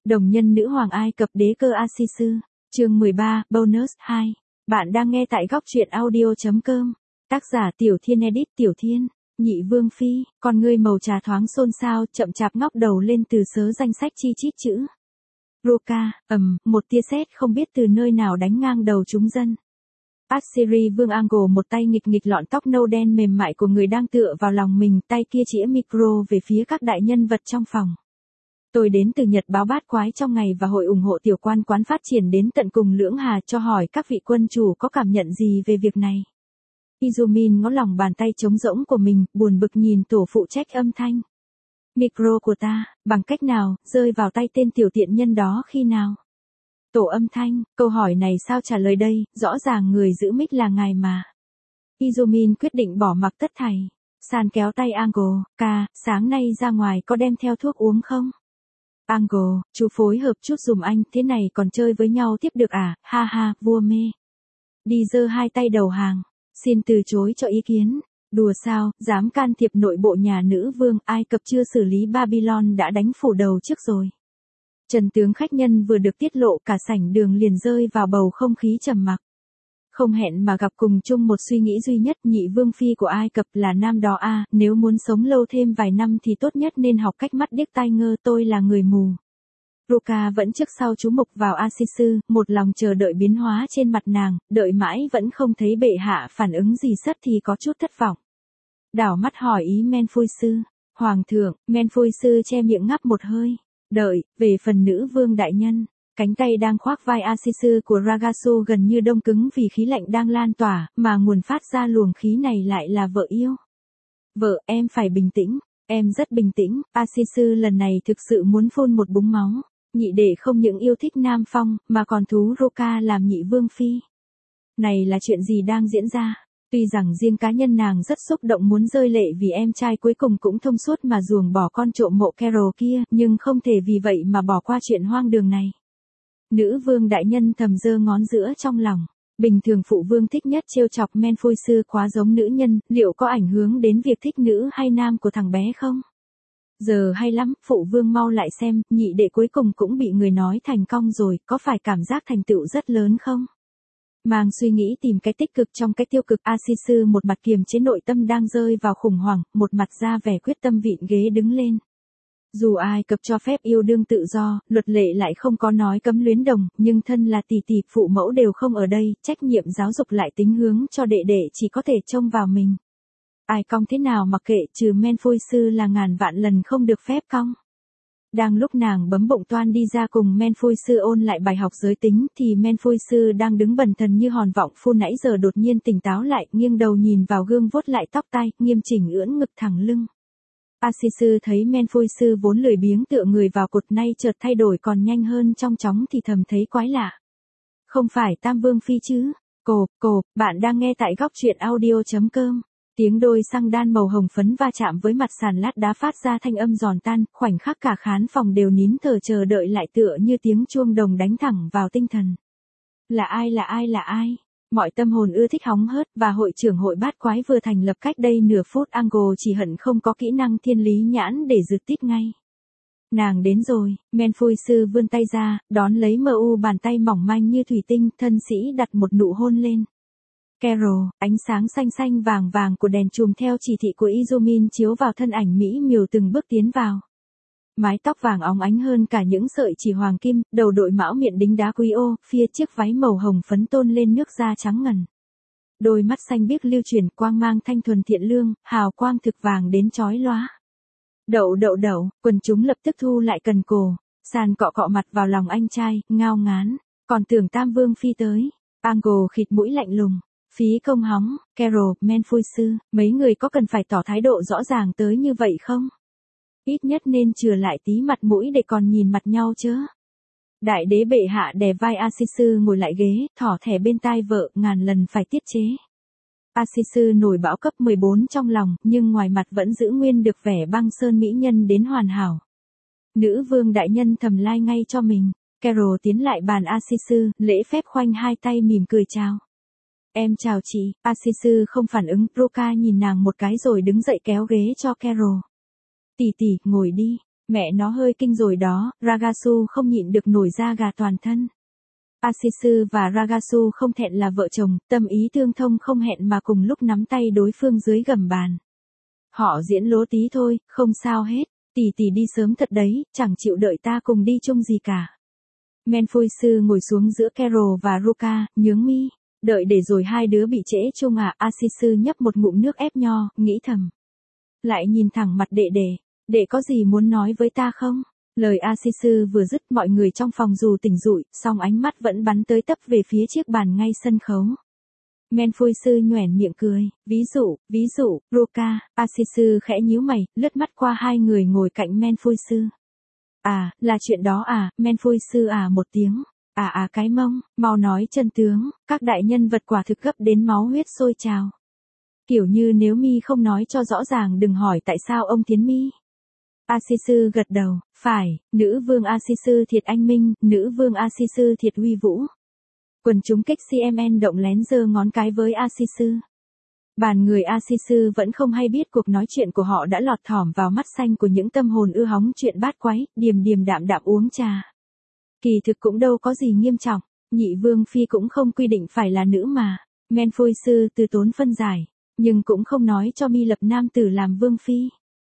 Đồng nhân nữ hoàng Ai Cập đế cơ Asisu, chương 13, bonus 2. Bạn đang nghe tại góc truyện audio.com. Tác giả Tiểu Thiên Edit Tiểu Thiên, Nhị Vương Phi, con ngươi màu trà thoáng xôn xao, chậm chạp ngóc đầu lên từ sớ danh sách chi chít chữ. Roka, một tia sét không biết từ nơi nào đánh ngang đầu chúng dân. Assyri Vương Angle một tay nghịch nghịch lọn tóc nâu đen mềm mại của người đang tựa vào lòng mình, tay kia chĩa micro về phía các đại nhân vật trong phòng. Tôi đến từ Nhật báo Bát Quái trong ngày và hội ủng hộ tiểu quan quán phát triển đến tận cùng lưỡng hà cho hỏi các vị quân chủ có cảm nhận gì về việc này. Izumin ngó lòng bàn tay trống rỗng của mình, buồn bực nhìn tổ phụ trách âm thanh. Micro của ta, bằng cách nào, rơi vào tay tên tiểu tiện nhân đó khi nào? Tổ âm thanh, câu hỏi này sao trả lời đây, rõ ràng người giữ mic là ngài mà. Izumin quyết định bỏ mặc tất thảy. San kéo tay Angle, ca, sáng nay ra ngoài có đem theo thuốc uống không? Angle, chú phối hợp chút dùm anh, thế này còn chơi với nhau tiếp được à, ha ha, vua mê. Đi giơ hai tay đầu hàng, xin từ chối cho ý kiến. Đùa sao, dám can thiệp nội bộ nhà nữ vương, Ai Cập chưa xử lý Babylon đã đánh phủ đầu trước rồi. Trần tướng khách nhân vừa được tiết lộ, cả sảnh đường liền rơi vào bầu không khí trầm mặc. Không hẹn mà gặp cùng chung một suy nghĩ duy nhất, nhị vương phi của Ai Cập là nam đó a, nếu muốn sống lâu thêm vài năm thì tốt nhất nên học cách mắt điếc tai ngơ, tôi là người mù. Roka vẫn trước sau chú mục vào Asisu, một lòng chờ đợi biến hóa trên mặt nàng, đợi mãi vẫn không thấy bệ hạ phản ứng gì sất thì có chút thất vọng. Đảo mắt hỏi ý Menfuisu. Hoàng thượng, Menfuisu che miệng ngắp một hơi. Đợi, về phần nữ vương đại nhân. Cánh tay đang khoác vai Asisu của Ragasu gần như đông cứng vì khí lạnh đang lan tỏa, mà nguồn phát ra luồng khí này lại là vợ yêu. Vợ, em phải bình tĩnh, em rất bình tĩnh, Asisu lần này thực sự muốn phun một búng máu. Nhị đệ không những yêu thích Nam Phong, mà còn thú Roka làm nhị vương phi. Này là chuyện gì đang diễn ra? Tuy rằng riêng cá nhân nàng rất xúc động muốn rơi lệ vì em trai cuối cùng cũng thông suốt mà ruồng bỏ con trộm mộ Carol kia, nhưng không thể vì vậy mà bỏ qua chuyện hoang đường này. Nữ vương đại nhân thầm giơ ngón giữa trong lòng. Bình thường phụ vương thích nhất trêu chọc Menfuisu quá giống nữ nhân, liệu có ảnh hưởng đến việc thích nữ hay nam của thằng bé không? Giờ hay lắm, phụ vương mau lại xem, nhị đệ cuối cùng cũng bị người nói thành công rồi, có phải cảm giác thành tựu rất lớn không? Mang suy nghĩ tìm cái tích cực trong cái tiêu cực, Asisu một mặt kiềm chế nội tâm đang rơi vào khủng hoảng, một mặt ra vẻ quyết tâm vịn ghế đứng lên. Dù Ai Cập cho phép yêu đương tự do, luật lệ lại không có nói cấm luyến đồng, nhưng thân là tỷ tỷ, phụ mẫu đều không ở đây, trách nhiệm giáo dục lại tính hướng cho đệ đệ chỉ có thể trông vào mình. Ai cong thế nào mặc kệ, trừ Menfuisu là ngàn vạn lần không được phép cong. Đang lúc nàng bấm bụng toan đi ra cùng Menfuisu ôn lại bài học giới tính thì Menfuisu đang đứng bần thần như hòn vọng phu nãy giờ đột nhiên tỉnh táo lại, nghiêng đầu nhìn vào gương vuốt lại tóc tai, nghiêm chỉnh ưỡn ngực thẳng lưng. Asisu thấy Menfuisu vốn lười biếng tựa người vào cột nay chợt thay đổi còn nhanh hơn trong chóng thì thầm thấy quái lạ. Không phải Tam Vương Phi chứ? Bạn đang nghe tại góc truyện audio.com. Tiếng đôi xăng đan màu hồng phấn va chạm với mặt sàn lát đá phát ra thanh âm giòn tan, khoảnh khắc cả khán phòng đều nín thở chờ đợi lại tựa như tiếng chuông đồng đánh thẳng vào tinh thần. Là ai? Mọi tâm hồn ưa thích hóng hớt và hội trưởng hội Bát Quái vừa thành lập cách đây nửa phút, Angle chỉ hận không có kỹ năng thiên lý nhãn để rực tít ngay. Nàng đến rồi, Menfuisu vươn tay ra, đón lấy bàn tay mỏng manh như thủy tinh, thân sĩ đặt một nụ hôn lên. Carol, ánh sáng xanh xanh vàng vàng của đèn chùm theo chỉ thị của Izumin chiếu vào thân ảnh mỹ miều từng bước tiến vào. Mái tóc vàng óng ánh hơn cả những sợi chỉ hoàng kim, đầu đội mão miệng đính đá quý ô, phía chiếc váy màu hồng phấn tôn lên nước da trắng ngần. Đôi mắt xanh biếc lưu chuyển quang mang thanh thuần thiện lương, hào quang thực vàng đến chói lóa. Đậu, quần chúng lập tức thu lại cần cổ, San cọ mặt vào lòng anh trai, ngao ngán, còn tưởng Tam Vương Phi tới. Angle khịt mũi lạnh lùng. Phí công hóng, Carol, Menfuisu, mấy người có cần phải tỏ thái độ rõ ràng tới như vậy không? Ít nhất nên chừa lại tí mặt mũi để còn nhìn mặt nhau chứ. Đại đế bệ hạ đè vai Asisu ngồi lại ghế, thỏ thẻ bên tai vợ, ngàn lần phải tiết chế. Asisu nổi bão cấp 14 trong lòng, nhưng ngoài mặt vẫn giữ nguyên được vẻ băng sơn mỹ nhân đến hoàn hảo. Nữ vương đại nhân thầm lai ngay cho mình. Carol tiến lại bàn Asisu, lễ phép khoanh hai tay mỉm cười chào. Em chào chị, Asisu không phản ứng, Roka nhìn nàng một cái rồi đứng dậy kéo ghế cho Carol. Tỷ, ngồi đi. Mẹ nó hơi kinh rồi đó, Ragasu không nhịn được nổi da gà toàn thân. Asisu và Ragasu không thẹn là vợ chồng, tâm ý tương thông không hẹn mà cùng lúc nắm tay đối phương dưới gầm bàn. Họ diễn lố tí thôi, không sao hết, tỷ đi sớm thật đấy, chẳng chịu đợi ta cùng đi chung gì cả. Menfuisu ngồi xuống giữa Carol và Ruka, nhướng mi, đợi để rồi hai đứa bị trễ chung à, Asisu nhấp một ngụm nước ép nho, nghĩ thầm. Lại nhìn thẳng mặt đệ có gì muốn nói với ta không? Lời Asisu vừa dứt mọi người trong phòng dù tỉnh rụi, song ánh mắt vẫn bắn tới tấp về phía chiếc bàn ngay sân khấu. Menfuisu nhoẻn miệng cười, ví dụ, Ruka, Asisu khẽ nhíu mày, lướt mắt qua hai người ngồi cạnh Menfuisu. À, là chuyện đó à, Menfuisu à một tiếng, cái mông, mau nói chân tướng, các đại nhân vật quả thực gấp đến máu huyết sôi trào. Kiểu như nếu mi không nói cho rõ ràng đừng hỏi tại sao ông tiến mi. Asisu gật đầu, phải, nữ vương Asisu thiệt anh minh, nữ vương Asisu thiệt uy vũ. Quần chúng kích CMN động lén giơ ngón cái với Asisu. Bàn người Asisu vẫn không hay biết cuộc nói chuyện của họ đã lọt thỏm vào mắt xanh của những tâm hồn ưa hóng chuyện bát quái, điềm đạm uống trà. Kỳ thực cũng đâu có gì nghiêm trọng, nhị vương phi cũng không quy định phải là nữ mà. Menfuisu từ tốn phân giải, nhưng cũng không nói cho mi lập nam tử làm vương phi.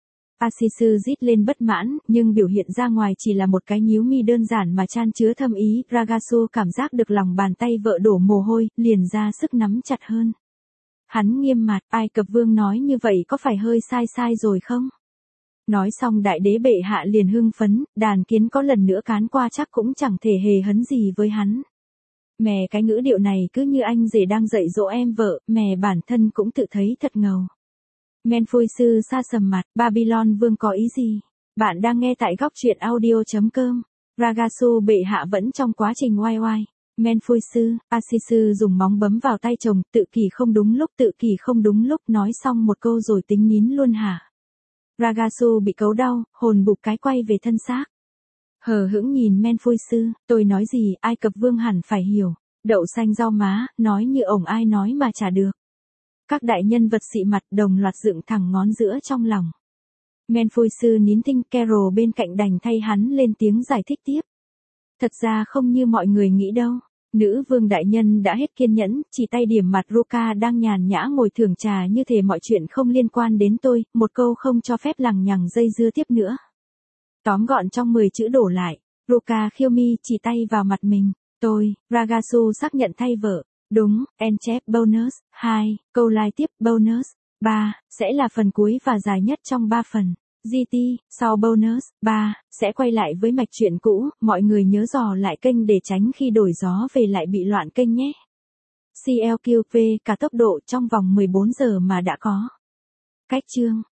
Asisu rít lên bất mãn, nhưng biểu hiện ra ngoài chỉ là một cái nhíu mi đơn giản mà chan chứa thâm ý. Ragasu cảm giác được lòng bàn tay vợ đổ mồ hôi, liền ra sức nắm chặt hơn. Hắn nghiêm mặt, Ai Cập vương nói như vậy có phải hơi sai rồi không? Nói xong đại đế bệ hạ liền hưng phấn, đàn kiến có lần nữa cán qua chắc cũng chẳng thể hề hấn gì với hắn. Mẹ cái ngữ điệu này cứ như anh rể đang dạy dỗ em vợ, mẹ bản thân cũng tự thấy thật ngầu. Menfuisu sa sầm mặt, Babylon vương có ý gì? Bạn đang nghe tại góc truyện audio.com. Ragasu bệ hạ vẫn trong quá trình oai. Menfuisu, Asisu dùng móng bấm vào tay chồng, tự kỷ không đúng lúc, nói xong một câu rồi tính nín luôn hả? Ragasu bị cấu đau, hồn bụp cái quay về thân xác. Hờ hững nhìn Menfuisu, tôi nói gì, Ai Cập vương hẳn phải hiểu. Đậu xanh rau má, nói như ổng ai nói mà chả được. Các đại nhân vật xị mặt đồng loạt dựng thẳng ngón giữa trong lòng. Menfuisu nín thinh, Carol bên cạnh đành thay hắn lên tiếng giải thích tiếp. Thật ra không như mọi người nghĩ đâu. Nữ vương đại nhân đã hết kiên nhẫn, chỉ tay điểm mặt Ruka đang nhàn nhã ngồi thưởng trà như thể mọi chuyện không liên quan đến tôi, một câu không cho phép lằng nhằng dây dưa tiếp nữa. Tóm gọn trong 10 chữ đổ lại, Ruka khiêu mi chỉ tay vào mặt mình. Ragasu xác nhận thay vợ. Đúng, Enchef bonus, 2, câu lai tiếp bonus, 3, sẽ là phần cuối và dài nhất trong 3 phần. GT, sau bonus, 3, sẽ quay lại với mạch truyện cũ, mọi người nhớ dò lại kênh để tránh khi đổi gió về lại bị loạn kênh nhé. CLQV cả tốc độ trong vòng 14 giờ mà đã có. Cách chương